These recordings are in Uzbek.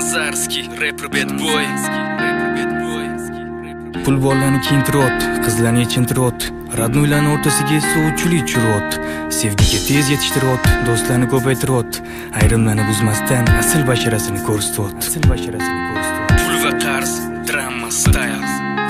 Zarski, rapper bad boy. Pul bollarni kiyintirot, qizlarni yechintirot, radnoylarni o'rtasiga suvchuli churot, sevgiga tez yetishtirot, do'stlarni ko'paytirot, ayrimlarni buzmasdan asl basharasini ko'rsatot. Pul va qarz, drama style.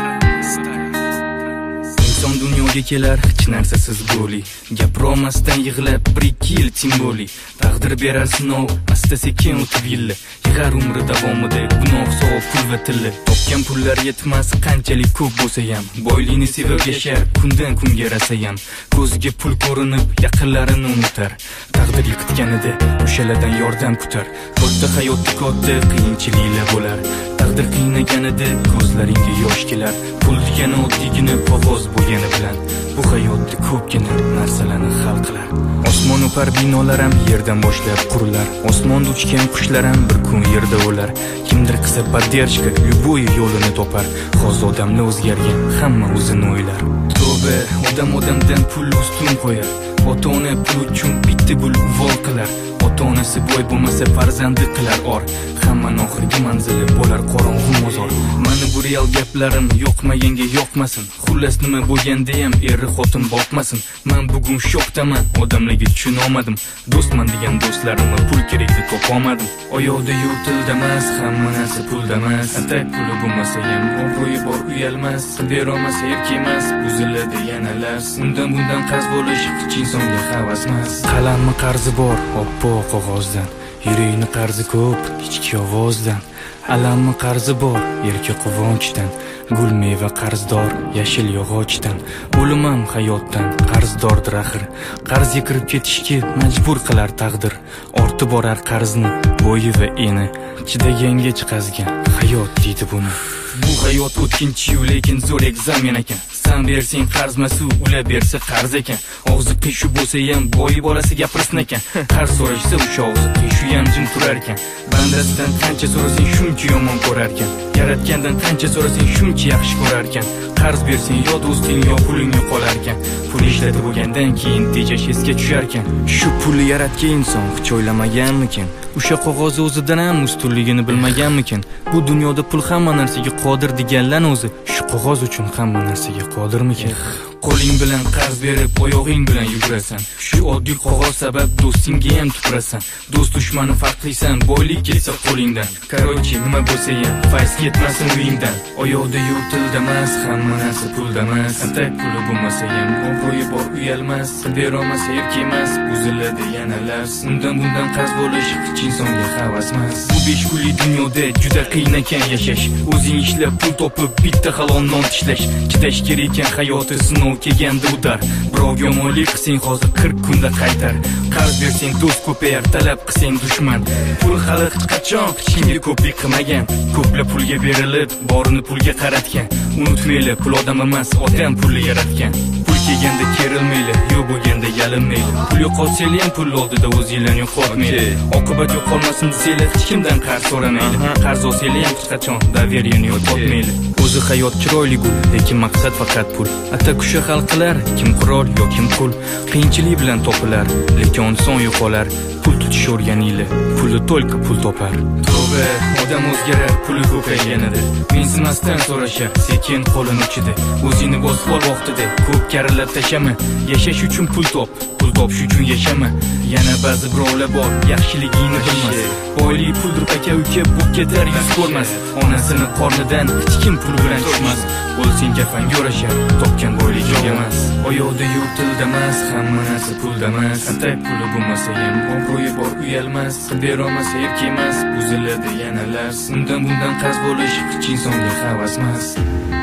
Inson dunyoga kelar hech narsasiz bo'li, gapirolmasdan yig'lab 1-2 yil timboli, taqdir berar sinov, asta sekin o'tib yilli, yig'ar umri davomida gunoh savob pul va tilla. Topgan pullar yetmas qanchalik ko'p bo'lsa ham, boylikni sevib yashar kundan kunga rasayam, ko'ziga pul ko'rinib yaqinlarini unutar, taqdir yiqitganida o'shalardan yordam kutar. Katta hayotda katta qiyinchiliklar bo'lar, taqdir qiynaganida ko'zlaringga yosh kelar. Pul degani oddiygina qog'oz bo'lgani bilan bu hayotda ko'pgina narsalarni hal qilar. Osmon o'par binolar ham yerdan boshlab qurilar, osmonda uchgan qushlar ham bir kun yerda o'lar. Kimdir qilsa поддержка, любой yo'lini topar. Hozir odamlar o'zgargan, hamma o'zini o'ylar. Tavba, odamdan pul ustun qo'yar. Ota-ona pul uchun bitta gul uvol qilar. Ota-onasi boy bo'lmasa farzandi qilar or. Hammaning oxirgi manzili bo'lar qorong'u mozor. Meni bu real gaplarim yoqmaganga yoqmasin. Xullas nima bo'lganda ham eri xotin boqmasin. Men bugun shokdaman, odamlarga tushuna olmadim. Do'stman degan do'stlarimni pul kerak deb topa olmadim. Oyoqda yurtilda emas, hamma narsa pulda emas. Atak puli bo'lmasa ham obro'yi bor uyalmas. Berolmasa erki emas, buziladi yana las. Undan bundan qarz bo'lish hech insonga havas emas. Qalammi qarzi bor, oppoq qog'ozdan. Yurakni qarzi ko'p, ichki ovozdan. Alammi qarzi bor, erki quvonchdan. Gul meva qarzdor, yashil yog'ochdan. O'lim ham hayotdan qarzdordir axir. Qarzga kirib ketishga majbur qilar taqdir. Ortib borar qarzni, bo'yi va eni. Chidaganga chiqazgan hayot deydi buni. Bu hayot o'tkinchi-yu, lekin zo'r ekzamen ekan. Sen bersang qarzmasu, ular bersa qarz ekan. Og'zi qiyshu bo'lsa ham boyi bolasi gapirsin ekan. Qarz so'rashsa o'sha og'zi qiyshu ham jim turar ekan. Bandasidan qancha so'rasang shuncha yomon ko'rar ekan. Yaratgandan qancha so'rasang shuncha yaxshi ko'rar ekan. Qarz bersang yo do'sting yo puling yo'qolar ekan. Pul ishlatib bo'lgandan keyin tejash esga tushar ekan. Shu pulni yaratgan inson hech o'ylamaganmikin? O'sha qog'oz o'zidan ham ustunligini bilmaganmikin? Bu dunyoda pul hamma narsaga qodir deganlar o'zi shu qog'oz uchun hamma narsaga qodirmikin? Qo'ling bilan qarz berib, oyog'ing bilan yugurasan. Shu oddiy qog'oz sabab do'stingga ham tupurasan. Do'st dushmani farqlisan, boylik kelsa qo'lingdan. Qarochi nima bo'lsa ham fayz ketmasin uyingdan. Oyoqda yurtilda emas, hamma narsa pulda emas. Atak puli bo'lmasa ham obro'yi bor uyalmas. Berolmasa erki emas, buziladi yana las. Undan bundan qarz bo'lish hech insonga havas emas. Bu 5 kunlik dunyoda juda qiyin ekan yashash. O'zing ishlab pul topib bitta halol non tishlash. Chidash kerak ekan hayoti sinov kelganda o'tar. Birovga yomonlik qilsang hozir 40 kunda qaytar. Qarz bersang do'st ko'payar, talab qilsang dushman. Pul hali hech qachon hech kimga ko'plik qilmagan. Ko'plar pulga berilib, borini pulga qaratgan. Unutmayli, pul odam emas, odam pulni yaratgan. Pul kelganda kerilmayli, yo'q bo'lganda yalinmayli. Pul yo'qolsa ham pul oldida o'zinglarni yo'qotmayli. Oqibat yo'qolmasin desanglar hech kimdan qarz so'ramayli. Qarz olsanglar ham hech qachon daveriyani yo'qotmayli. O'zi hayot chiroyli gul, lekin maqsad faqat pul. Atakusha xalqlar, kim qurol yoki pul, qiyinchilik bilan topilar, lekin inson yo'qolar. Pul tutish o'rganinglar, pulni to'lqa pul topar. Tavba, odam o'zgarar, puli ko'payganida. Mensimasdan so'rashar, sekin qo'lini uchida. O'zingni bosib ol vaqtida, ko'p karalab tashama. Yashash uchun pul top, pul topish uchun yashama. Yana ba'zi birovlar bor, yaxshiligingni bilmas. Boylik puldir aka-uka, bu ketar yuz ko'rmas. Onasini qornidan hech kim pul bilan tushmas. O'lsang kafanga yorashar, topgan boylik yo'q emas. Oyoqda yurtilda emas, hamma narsa pulda emas. Atak puli bo'lmasa ham obro'yi bor uyalmas. Berolmasa erki emas, buziladi yana las. Undan bundan qarz bo'lish hech insonga havas emas.